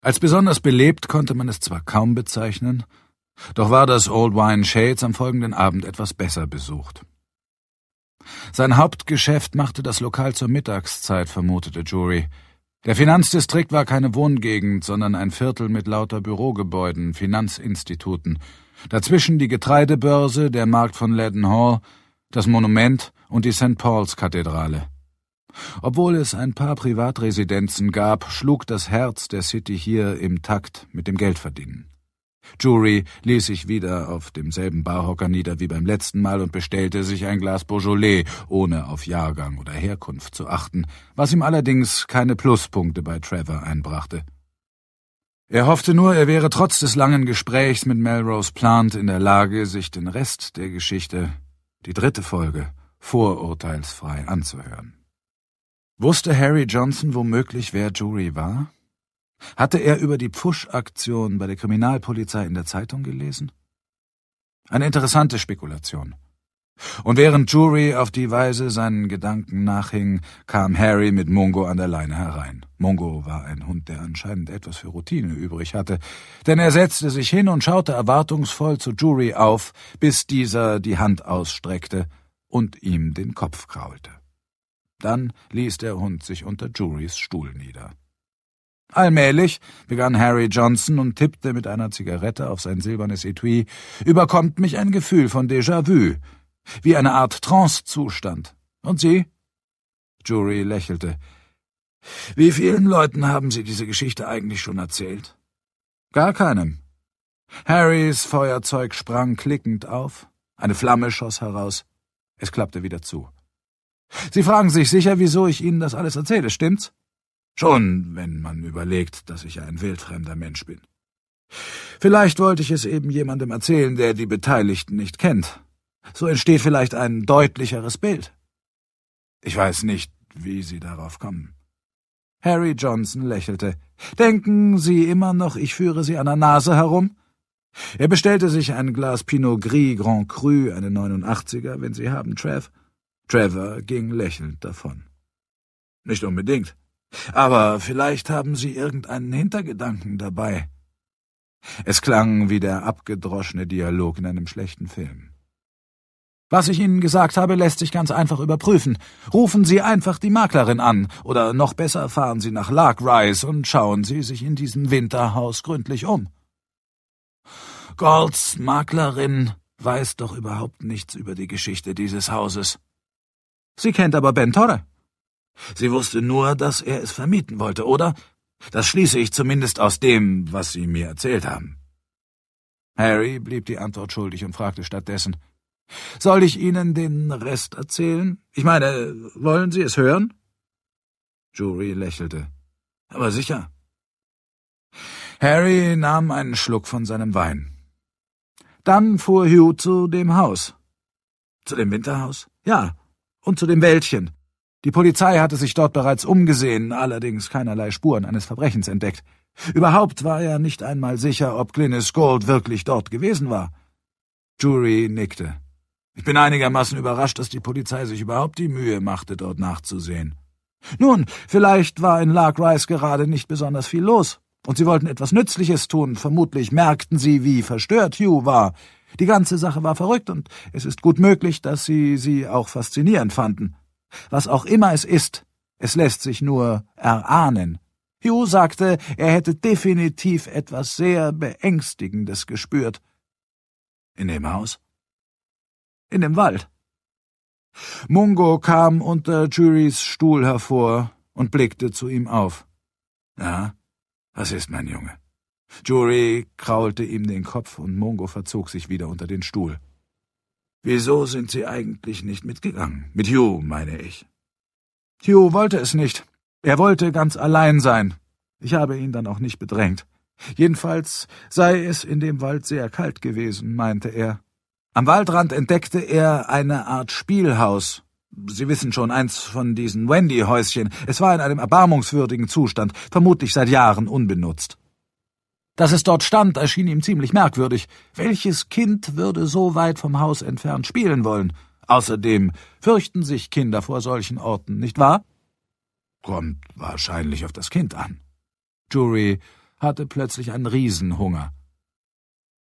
Als besonders belebt konnte man es zwar kaum bezeichnen, doch war das Old Wine Shades am folgenden Abend etwas besser besucht. Sein Hauptgeschäft machte das Lokal zur Mittagszeit, vermutete Jury. Der Finanzdistrikt war keine Wohngegend, sondern ein Viertel mit lauter Bürogebäuden, Finanzinstituten. Dazwischen die Getreidebörse, der Markt von Leadenhall, das Monument und die St. Paul's Kathedrale. Obwohl es ein paar Privatresidenzen gab, schlug das Herz der City hier im Takt mit dem Geldverdienen. Jury ließ sich wieder auf demselben Barhocker nieder wie beim letzten Mal und bestellte sich ein Glas Beaujolais, ohne auf Jahrgang oder Herkunft zu achten, was ihm allerdings keine Pluspunkte bei Trevor einbrachte. Er hoffte nur, er wäre trotz des langen Gesprächs mit Melrose Plant in der Lage, sich den Rest der Geschichte, die 3. Folge, vorurteilsfrei anzuhören. Wusste Harry Johnson womöglich, wer Jury war? Hatte er über die Pfusch-Aktion bei der Kriminalpolizei in der Zeitung gelesen? Eine interessante Spekulation. Und während Jury auf die Weise seinen Gedanken nachhing, kam Harry mit Mungo an der Leine herein. Mungo war ein Hund, der anscheinend etwas für Routine übrig hatte, denn er setzte sich hin und schaute erwartungsvoll zu Jury auf, bis dieser die Hand ausstreckte und ihm den Kopf kraulte. Dann ließ der Hund sich unter Jurys Stuhl nieder. Allmählich, begann Harry Johnson und tippte mit einer Zigarette auf sein silbernes Etui, überkommt mich ein Gefühl von Déjà-vu, wie eine Art Trance-Zustand. Und Sie? Jury lächelte. Wie vielen Leuten haben Sie diese Geschichte eigentlich schon erzählt? Gar keinem. Harrys Feuerzeug sprang klickend auf, eine Flamme schoss heraus, es klappte wieder zu. Sie fragen sich sicher, wieso ich Ihnen das alles erzähle, stimmt's? Schon, wenn man überlegt, dass ich ein wildfremder Mensch bin. Vielleicht wollte ich es eben jemandem erzählen, der die Beteiligten nicht kennt. So entsteht vielleicht ein deutlicheres Bild. Ich weiß nicht, wie Sie darauf kommen. Harry Johnson lächelte. Denken Sie immer noch, ich führe Sie an der Nase herum? Er bestellte sich ein Glas Pinot Gris Grand Cru, eine 89er, wenn Sie haben, Trev. Trevor ging lächelnd davon. Nicht unbedingt. Aber vielleicht haben Sie irgendeinen Hintergedanken dabei. Es klang wie der abgedroschene Dialog in einem schlechten Film. Was ich Ihnen gesagt habe, lässt sich ganz einfach überprüfen. Rufen Sie einfach die Maklerin an, oder noch besser fahren Sie nach Lark Rise und schauen Sie sich in diesem Winterhaus gründlich um. Galds Maklerin weiß doch überhaupt nichts über die Geschichte dieses Hauses. Sie kennt aber Ben Torre. Sie wusste nur, dass er es vermieten wollte, oder? Das schließe ich zumindest aus dem, was Sie mir erzählt haben. Harry blieb die Antwort schuldig und fragte stattdessen, »Soll ich Ihnen den Rest erzählen? Ich meine, wollen Sie es hören?« Jury lächelte. »Aber sicher.« Harry nahm einen Schluck von seinem Wein. Dann fuhr Hugh zu dem Haus. »Zu dem Winterhaus?« »Ja, und zu dem Wäldchen. Die Polizei hatte sich dort bereits umgesehen, allerdings keinerlei Spuren eines Verbrechens entdeckt. Überhaupt war er nicht einmal sicher, ob Glynis Gold wirklich dort gewesen war.« Jury nickte. »Ich bin einigermaßen überrascht, dass die Polizei sich überhaupt die Mühe machte, dort nachzusehen. Nun, vielleicht war in Lark Rise gerade nicht besonders viel los, und sie wollten etwas Nützliches tun. Vermutlich merkten sie, wie verstört Hugh war. Die ganze Sache war verrückt, und es ist gut möglich, dass sie auch faszinierend fanden. Was auch immer es ist, es lässt sich nur erahnen. Hugh sagte, er hätte definitiv etwas sehr Beängstigendes gespürt.« »In dem Haus?« »In dem Wald.« Mungo kam unter Jurys Stuhl hervor und blickte zu ihm auf. »Ja, was ist, mein Junge?« Jury kraulte ihm den Kopf und Mungo verzog sich wieder unter den Stuhl. »Wieso sind Sie eigentlich nicht mitgegangen? Mit Hugh, meine ich.« »Hugh wollte es nicht. Er wollte ganz allein sein. Ich habe ihn dann auch nicht bedrängt. Jedenfalls sei es in dem Wald sehr kalt gewesen, meinte er. Am Waldrand entdeckte er eine Art Spielhaus. Sie wissen schon, eins von diesen Wendy-Häuschen. Es war in einem erbarmungswürdigen Zustand, vermutlich seit Jahren unbenutzt. Dass es dort stand, erschien ihm ziemlich merkwürdig. Welches Kind würde so weit vom Haus entfernt spielen wollen? Außerdem fürchten sich Kinder vor solchen Orten, nicht wahr? Kommt wahrscheinlich auf das Kind an. Jury hatte plötzlich einen Riesenhunger.